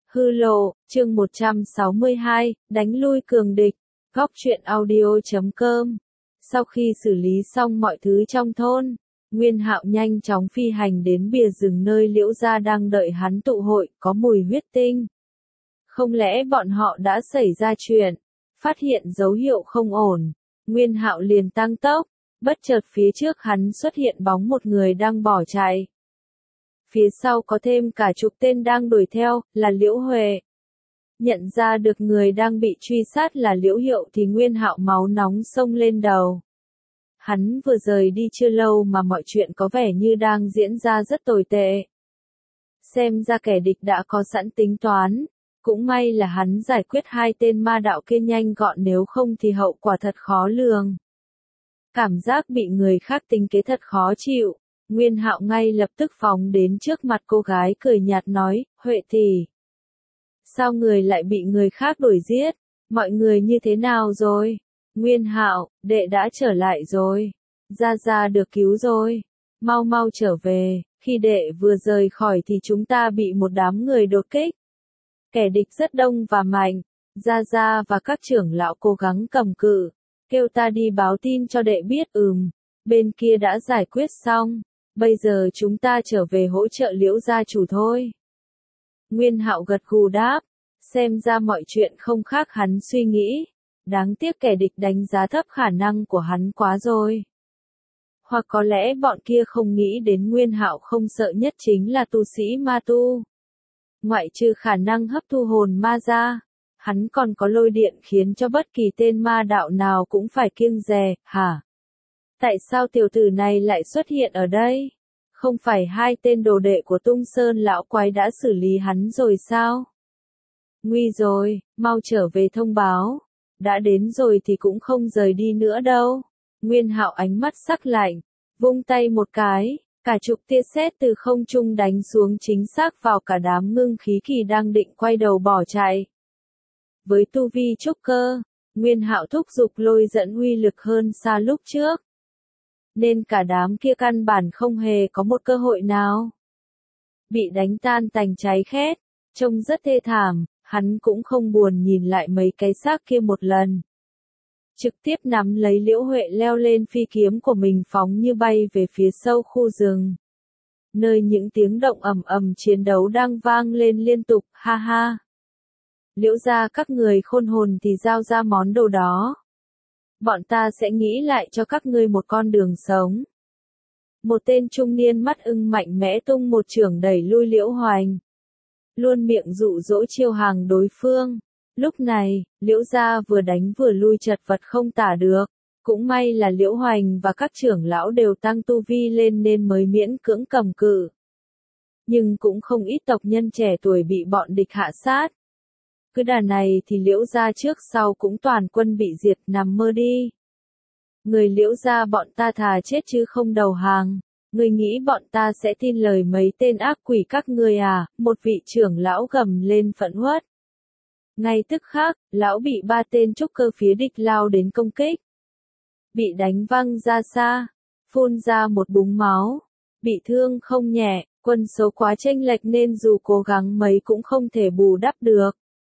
Hư lộ, chương 162, đánh lui cường địch. Góc truyện audio.com. Sau khi xử lý xong mọi thứ trong thôn, Nguyên Hạo nhanh chóng phi hành đến bìa rừng nơi Liễu gia đang đợi hắn tụ hội, có mùi huyết tinh. Không lẽ bọn họ đã xảy ra chuyện? Phát hiện dấu hiệu không ổn, Nguyên Hạo liền tăng tốc, bất chợt phía trước hắn xuất hiện bóng một người đang bỏ chạy. Phía sau có thêm cả chục tên đang đuổi theo, là Liễu Huệ. Nhận ra được người đang bị truy sát là Liễu Hiệu thì Nguyên Hạo máu nóng xông lên đầu. Hắn vừa rời đi chưa lâu mà mọi chuyện có vẻ như đang diễn ra rất tồi tệ. Xem ra kẻ địch đã có sẵn tính toán, cũng may là hắn giải quyết hai tên ma đạo kia nhanh gọn, nếu không thì hậu quả thật khó lường. Cảm giác bị người khác tính kế thật khó chịu. Nguyên Hạo ngay lập tức phóng đến trước mặt cô gái cười nhạt nói, Huệ tỷ. Sao người lại bị người khác đuổi giết? Mọi người như thế nào rồi? Nguyên Hạo, đệ đã trở lại rồi. Gia Gia được cứu rồi. Mau mau trở về, khi đệ vừa rời khỏi thì chúng ta bị một đám người đột kích. Kẻ địch rất đông và mạnh. Gia Gia và các trưởng lão cố gắng cầm cự. Kêu ta đi báo tin cho đệ biết. Bên kia đã giải quyết xong. Bây giờ chúng ta trở về hỗ trợ Liễu gia chủ thôi. Nguyên Hạo gật gù đáp. Xem ra mọi chuyện không khác hắn suy nghĩ. Đáng tiếc kẻ địch đánh giá thấp khả năng của hắn quá rồi. Hoặc có lẽ bọn kia không nghĩ đến Nguyên Hạo không sợ nhất chính là tu sĩ ma tu. Ngoại trừ khả năng hấp thu hồn ma ra, hắn còn có lôi điện khiến cho bất kỳ tên ma đạo nào cũng phải kiêng dè, hả? Tại sao tiểu tử này lại xuất hiện ở đây? Không phải hai tên đồ đệ của Tung Sơn lão quái đã xử lý hắn rồi sao? Nguy rồi, mau trở về thông báo. Đã đến rồi thì cũng không rời đi nữa đâu. Nguyên Hạo ánh mắt sắc lạnh, vung tay một cái, cả chục tia sét từ không trung đánh xuống chính xác vào cả đám ngưng khí kỳ đang định quay đầu bỏ chạy. Với tu vi trúc cơ, Nguyên Hạo thúc giục lôi dẫn uy lực hơn xa lúc trước. Nên cả đám kia căn bản không hề có một cơ hội nào. Bị đánh tan tành cháy khét, trông rất thê thảm, hắn cũng không buồn nhìn lại mấy cái xác kia một lần. Trực tiếp nắm lấy Liễu Huệ leo lên phi kiếm của mình phóng như bay về phía sâu khu rừng. Nơi những tiếng động ầm ầm chiến đấu đang vang lên liên tục, ha ha. Liễu gia các người khôn hồn thì giao ra món đồ đó. Bọn ta sẽ nghĩ lại cho các ngươi một con đường sống. Một tên trung niên mắt ưng mạnh mẽ tung một chưởng đẩy lui Liễu Hoành. Luôn miệng dụ dỗ chiêu hàng đối phương. Lúc này, Liễu gia vừa đánh vừa lui chật vật không tả được. Cũng may là Liễu Hoành và các trưởng lão đều tăng tu vi lên nên mới miễn cưỡng cầm cự. Nhưng cũng không ít tộc nhân trẻ tuổi bị bọn địch hạ sát. Cứ đà này thì Liễu gia trước sau cũng toàn quân bị diệt, nằm mơ đi. Người Liễu gia bọn ta thà chết chứ không đầu hàng. Người nghĩ bọn ta sẽ tin lời mấy tên ác quỷ các ngươi à? Một vị trưởng lão gầm lên phẫn uất. Ngay tức khắc, lão bị ba tên trúc cơ phía địch lao đến công kích. Bị đánh văng ra xa, phun ra một búng máu, bị thương không nhẹ, quân số quá chênh lệch nên dù cố gắng mấy cũng không thể bù đắp được.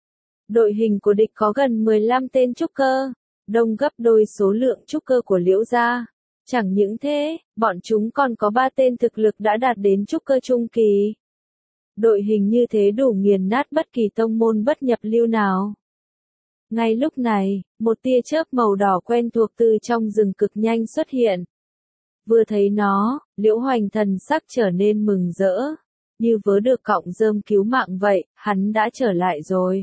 Đội hình của địch có gần 15 tên trúc cơ, đông gấp đôi số lượng trúc cơ của Liễu gia. Chẳng những thế, bọn chúng còn có 3 tên thực lực đã đạt đến trúc cơ trung kỳ. Đội hình như thế đủ nghiền nát bất kỳ tông môn bất nhập lưu nào. Ngay lúc này, một tia chớp màu đỏ quen thuộc từ trong rừng cực nhanh xuất hiện. Vừa thấy nó, Liễu Hoành thần sắc trở nên mừng rỡ. Như vớ được cọng rơm cứu mạng vậy, hắn đã trở lại rồi.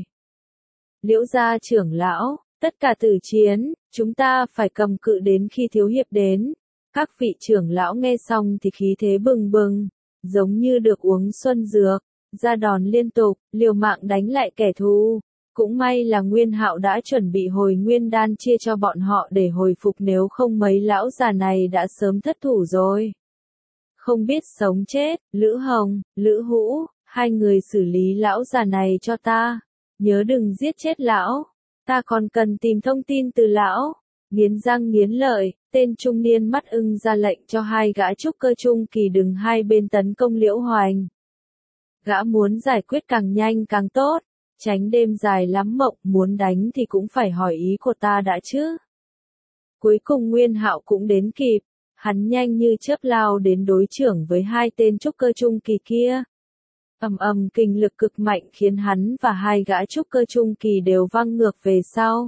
Liễu gia trưởng lão, tất cả tử chiến, chúng ta phải cầm cự đến khi thiếu hiệp đến. Các vị trưởng lão nghe xong thì khí thế bừng bừng, giống như được uống xuân dược, ra đòn liên tục, liều mạng đánh lại kẻ thù. Cũng may là Nguyên Hạo đã chuẩn bị hồi nguyên đan chia cho bọn họ để hồi phục, nếu không mấy lão già này đã sớm thất thủ rồi. Không biết sống chết, Lữ Hồng, Lữ Hũ, hai người xử lý lão già này cho ta. Nhớ đừng giết chết lão, ta còn cần tìm thông tin từ lão. Nghiến răng nghiến lợi, tên trung niên mắt ưng ra lệnh cho hai gã trúc cơ trung kỳ đứng hai bên tấn công Liễu Hoành. Gã muốn giải quyết càng nhanh càng tốt, tránh đêm dài lắm mộng, muốn đánh thì cũng phải hỏi ý của ta đã chứ. Cuối cùng Nguyên Hạo cũng đến kịp, hắn nhanh như chớp lao đến đối chưởng với hai tên trúc cơ trung kỳ kia. Kinh lực cực mạnh khiến hắn và hai gã trúc cơ trung kỳ đều văng ngược về sau.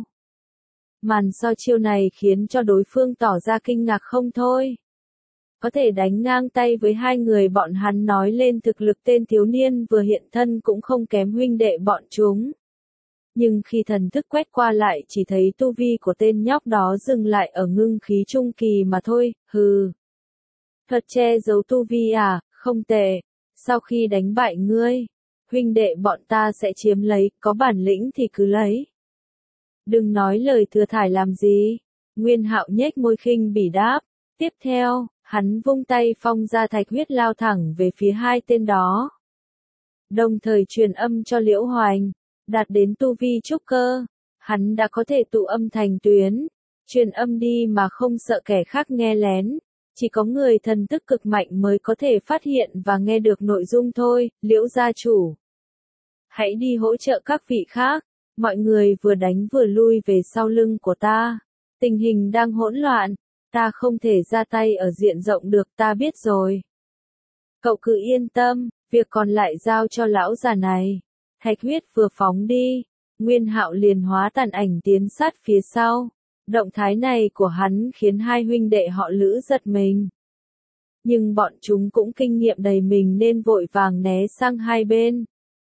Màn so chiêu này khiến cho đối phương tỏ ra kinh ngạc không thôi. Có thể đánh ngang tay với hai người bọn hắn nói lên thực lực tên thiếu niên vừa hiện thân cũng không kém huynh đệ bọn chúng. Nhưng khi thần thức quét qua lại chỉ thấy tu vi của tên nhóc đó dừng lại ở ngưng khí trung kỳ mà thôi, hừ. Thuật che giấu tu vi à, không tệ. Sau khi đánh bại ngươi, huynh đệ bọn ta sẽ chiếm lấy, có bản lĩnh thì cứ lấy. Đừng nói lời thừa thải làm gì. Nguyên Hạo nhếch môi khinh bỉ đáp. Tiếp theo, hắn vung tay phong ra thạch huyết lao thẳng về phía hai tên đó. Đồng thời truyền âm cho Liễu Hoành, đạt đến tu vi trúc cơ, hắn đã có thể tụ âm thành tuyến, truyền âm đi mà không sợ kẻ khác nghe lén. Chỉ có người thần thức cực mạnh mới có thể phát hiện và nghe được nội dung thôi, Liễu gia chủ. Hãy đi hỗ trợ các vị khác, mọi người vừa đánh vừa lui về sau lưng của ta. Tình hình đang hỗn loạn, ta không thể ra tay ở diện rộng được, ta biết rồi. Cậu cứ yên tâm, việc còn lại giao cho lão già này. Thạch huyết vừa phóng đi, Nguyên Hạo liền hóa tàn ảnh tiến sát phía sau. Động thái này của hắn khiến hai huynh đệ họ Lữ giật mình. Nhưng bọn chúng cũng kinh nghiệm đầy mình nên vội vàng né sang hai bên.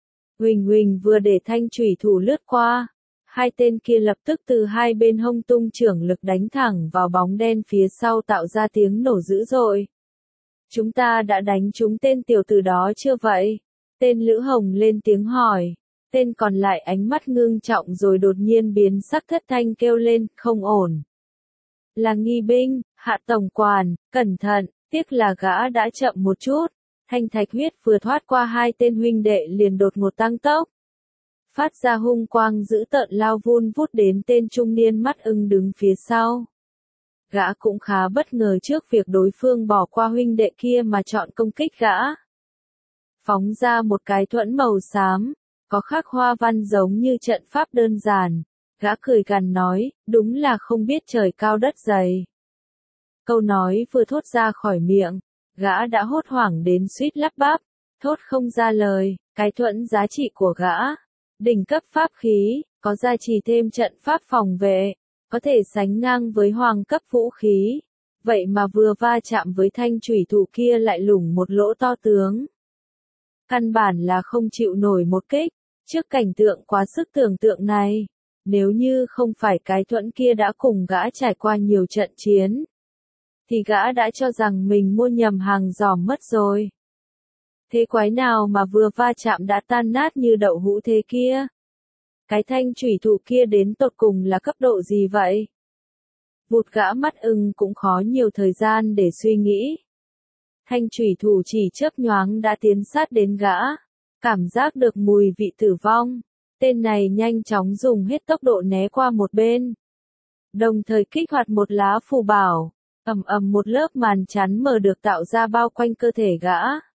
Huỳnh vừa để thanh chủy thủ lướt qua, hai tên kia lập tức từ hai bên hông tung chưởng lực đánh thẳng vào bóng đen phía sau tạo ra tiếng nổ dữ dội. Chúng ta đã đánh trúng tên tiểu tử đó chưa vậy? Tên Lữ Hồng lên tiếng hỏi. Tên còn lại ánh mắt ngưng trọng rồi đột nhiên biến sắc thất thanh kêu lên, không ổn. Là nghi binh, Hạ tổng quản, cẩn thận, tiếc là gã đã chậm một chút. Thanh thạch huyết vừa thoát qua hai tên huynh đệ liền đột ngột tăng tốc. Phát ra hung quang dữ tợn lao vun vút đến tên trung niên mắt ưng đứng phía sau. Gã cũng khá bất ngờ trước việc đối phương bỏ qua huynh đệ kia mà chọn công kích gã. Phóng ra một cái thuẫn màu xám, có khắc hoa văn giống như trận pháp đơn giản. Gã cười gằn nói, đúng là không biết trời cao đất dày. Câu nói vừa thốt ra khỏi miệng, gã đã hốt hoảng đến suýt lắp bắp, thốt không ra lời. Cái thuẫn giá trị của gã, đỉnh cấp pháp khí, có gia trì thêm trận pháp phòng vệ, có thể sánh ngang với hoàng cấp vũ khí. Vậy mà vừa va chạm với thanh chủy thủ kia lại lủng một lỗ to tướng. Căn bản là không chịu nổi một kích. Trước cảnh tượng quá sức tưởng tượng này, nếu như không phải cái thuẫn kia đã cùng gã trải qua nhiều trận chiến, thì gã đã cho rằng mình mua nhầm hàng giòm mất rồi. Thế quái nào mà vừa va chạm đã tan nát như đậu hũ thế kia? Cái thanh chủy thủ kia đến tột cùng là cấp độ gì vậy? Vụt gã mắt ưng cũng khó nhiều thời gian để suy nghĩ. Thanh chủy thủ chỉ chớp nhoáng đã tiến sát đến gã. Cảm giác được mùi vị tử vong, tên này nhanh chóng dùng hết tốc độ né qua một bên. Đồng thời kích hoạt một lá phù bảo, một lớp màn chắn mờ được tạo ra bao quanh cơ thể gã.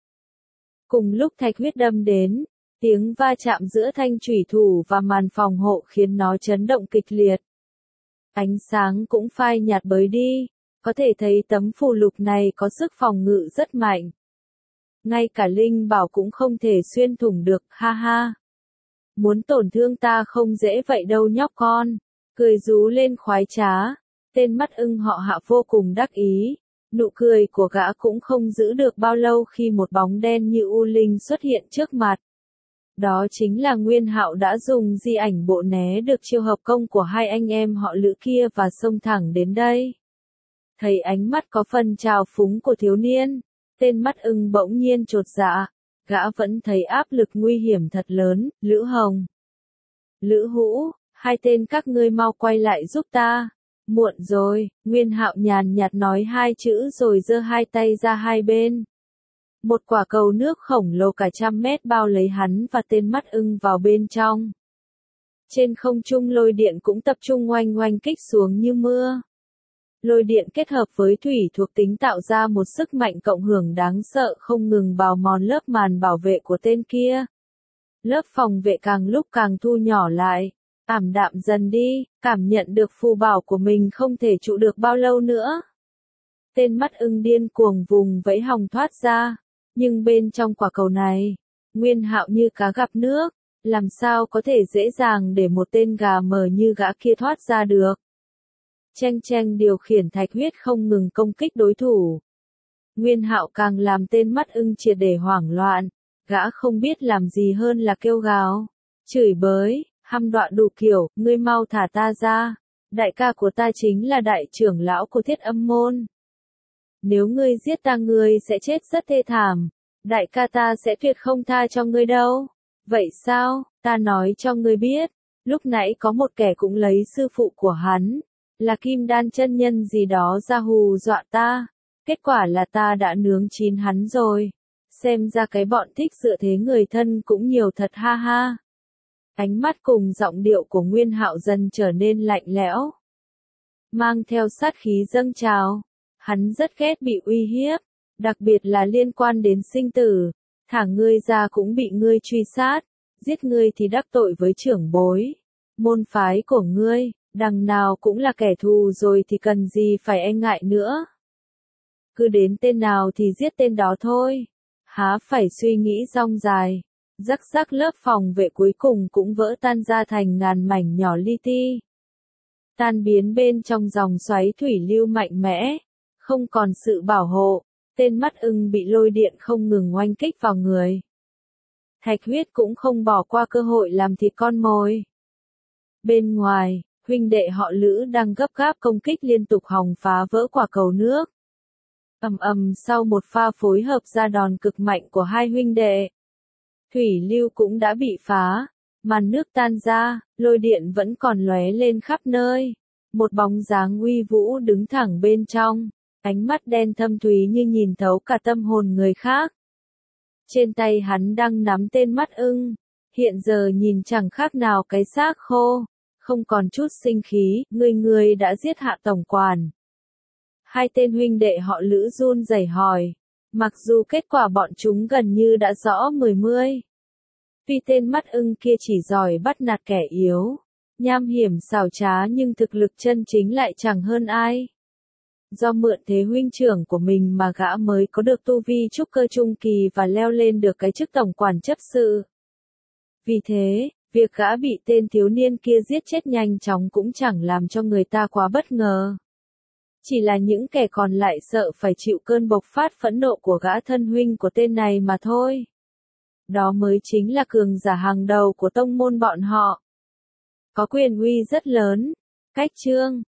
Cùng lúc thạch huyết đâm đến, tiếng va chạm giữa thanh chủy thủ và màn phòng hộ khiến nó chấn động kịch liệt. Ánh sáng cũng phai nhạt bới đi, có thể thấy tấm phù lục này có sức phòng ngự rất mạnh. Ngay cả linh bảo cũng không thể xuyên thủng được, ha ha. Muốn tổn thương ta không dễ vậy đâu nhóc con. Cười rú lên khoái trá. Tên mắt ưng họ Hạ vô cùng đắc ý. Nụ cười của gã cũng không giữ được bao lâu khi một bóng đen như u linh xuất hiện trước mặt. Đó chính là Nguyên Hạo đã dùng di ảnh bộ né được chiêu hợp công của hai anh em họ Lữ kia và xông thẳng đến đây. Thấy ánh mắt có phần trào phúng của thiếu niên, tên mắt ưng bỗng nhiên chột dạ, gã vẫn thấy áp lực nguy hiểm thật lớn. Lữ Hồng, Lữ Hũ, hai tên các ngươi mau quay lại giúp ta. Muộn rồi, Nguyên Hạo nhàn nhạt nói hai chữ rồi giơ hai tay ra hai bên. Một quả cầu nước khổng lồ cả 100 mét bao lấy hắn và tên mắt ưng vào bên trong. Trên không trung lôi điện cũng tập trung oanh oanh kích xuống như mưa. Lôi điện kết hợp với thủy thuộc tính tạo ra một sức mạnh cộng hưởng đáng sợ không ngừng bào mòn lớp màn bảo vệ của tên kia. Lớp phòng vệ càng lúc càng thu nhỏ lại, ảm đạm dần đi, cảm nhận được phù bảo của mình không thể trụ được bao lâu nữa. Tên mắt ưng điên cuồng vùng vẫy hòng thoát ra, nhưng bên trong quả cầu này, Nguyên Hạo như cá gặp nước, làm sao có thể dễ dàng để một tên gà mờ như gã kia thoát ra được. Cheng cheng điều khiển thạch huyết không ngừng công kích đối thủ. Nguyên Hạo càng làm tên mắt ưng triệt để hoảng loạn, gã không biết làm gì hơn là kêu gào, chửi bới, hăm dọa đủ kiểu, ngươi mau thả ta ra, đại ca của ta chính là đại trưởng lão của Thiết Âm môn. Nếu ngươi giết ta ngươi sẽ chết rất thê thảm, đại ca ta sẽ tuyệt không tha cho ngươi đâu. Vậy sao, ta nói cho ngươi biết, lúc nãy có một kẻ cũng lấy sư phụ của hắn, là Kim Đan chân nhân gì đó ra hù dọa ta, kết quả là ta đã nướng chín hắn rồi. Xem ra cái bọn thích dựa thế người thân cũng nhiều thật ha ha. Ánh mắt cùng giọng điệu của Nguyên Hạo dần trở nên lạnh lẽo, mang theo sát khí dâng trào. Hắn rất ghét bị uy hiếp, đặc biệt là liên quan đến sinh tử. Thả ngươi ra cũng bị ngươi truy sát, giết ngươi thì đắc tội với trưởng bối. Môn phái của ngươi, đằng nào cũng là kẻ thù rồi thì cần gì phải e ngại nữa. Cứ đến tên nào thì giết tên đó thôi. Há phải suy nghĩ rong dài. Rắc rắc lớp phòng vệ cuối cùng cũng vỡ tan ra thành ngàn mảnh nhỏ li ti. Tan biến bên trong dòng xoáy thủy lưu mạnh mẽ. Không còn sự bảo hộ, tên mắt ưng bị lôi điện không ngừng oanh kích vào người. Thạch huyết cũng không bỏ qua cơ hội làm thịt con mồi. Bên ngoài, huynh đệ họ Lữ đang gấp gáp công kích liên tục hòng phá vỡ quả cầu nước. Ầm ầm sau một pha phối hợp ra đòn cực mạnh của hai huynh đệ. Thủy lưu cũng đã bị phá, màn nước tan ra, lôi điện vẫn còn lóe lên khắp nơi. Một bóng dáng uy vũ đứng thẳng bên trong. Ánh mắt đen thâm thúy như nhìn thấu cả tâm hồn người khác. Trên tay hắn đang nắm tên mắt ưng, hiện giờ nhìn chẳng khác nào cái xác khô, không còn chút sinh khí, ngươi đã giết Hạ tổng quản. Hai tên huynh đệ họ Lữ run rẩy hỏi, mặc dù kết quả bọn chúng gần như đã rõ mười. Tuy tên mắt ưng kia chỉ giỏi bắt nạt kẻ yếu, nham hiểm xảo trá nhưng thực lực chân chính lại chẳng hơn ai. Do mượn thế huynh trưởng của mình mà gã mới có được tu vi trúc cơ trung kỳ và leo lên được cái chức tổng quản chấp sự. Vì thế, việc gã bị tên thiếu niên kia giết chết nhanh chóng cũng chẳng làm cho người ta quá bất ngờ. Chỉ là những kẻ còn lại sợ phải chịu cơn bộc phát phẫn nộ của gã thân huynh của tên này mà thôi. Đó mới chính là cường giả hàng đầu của tông môn bọn họ. Có quyền uy rất lớn. Cách chương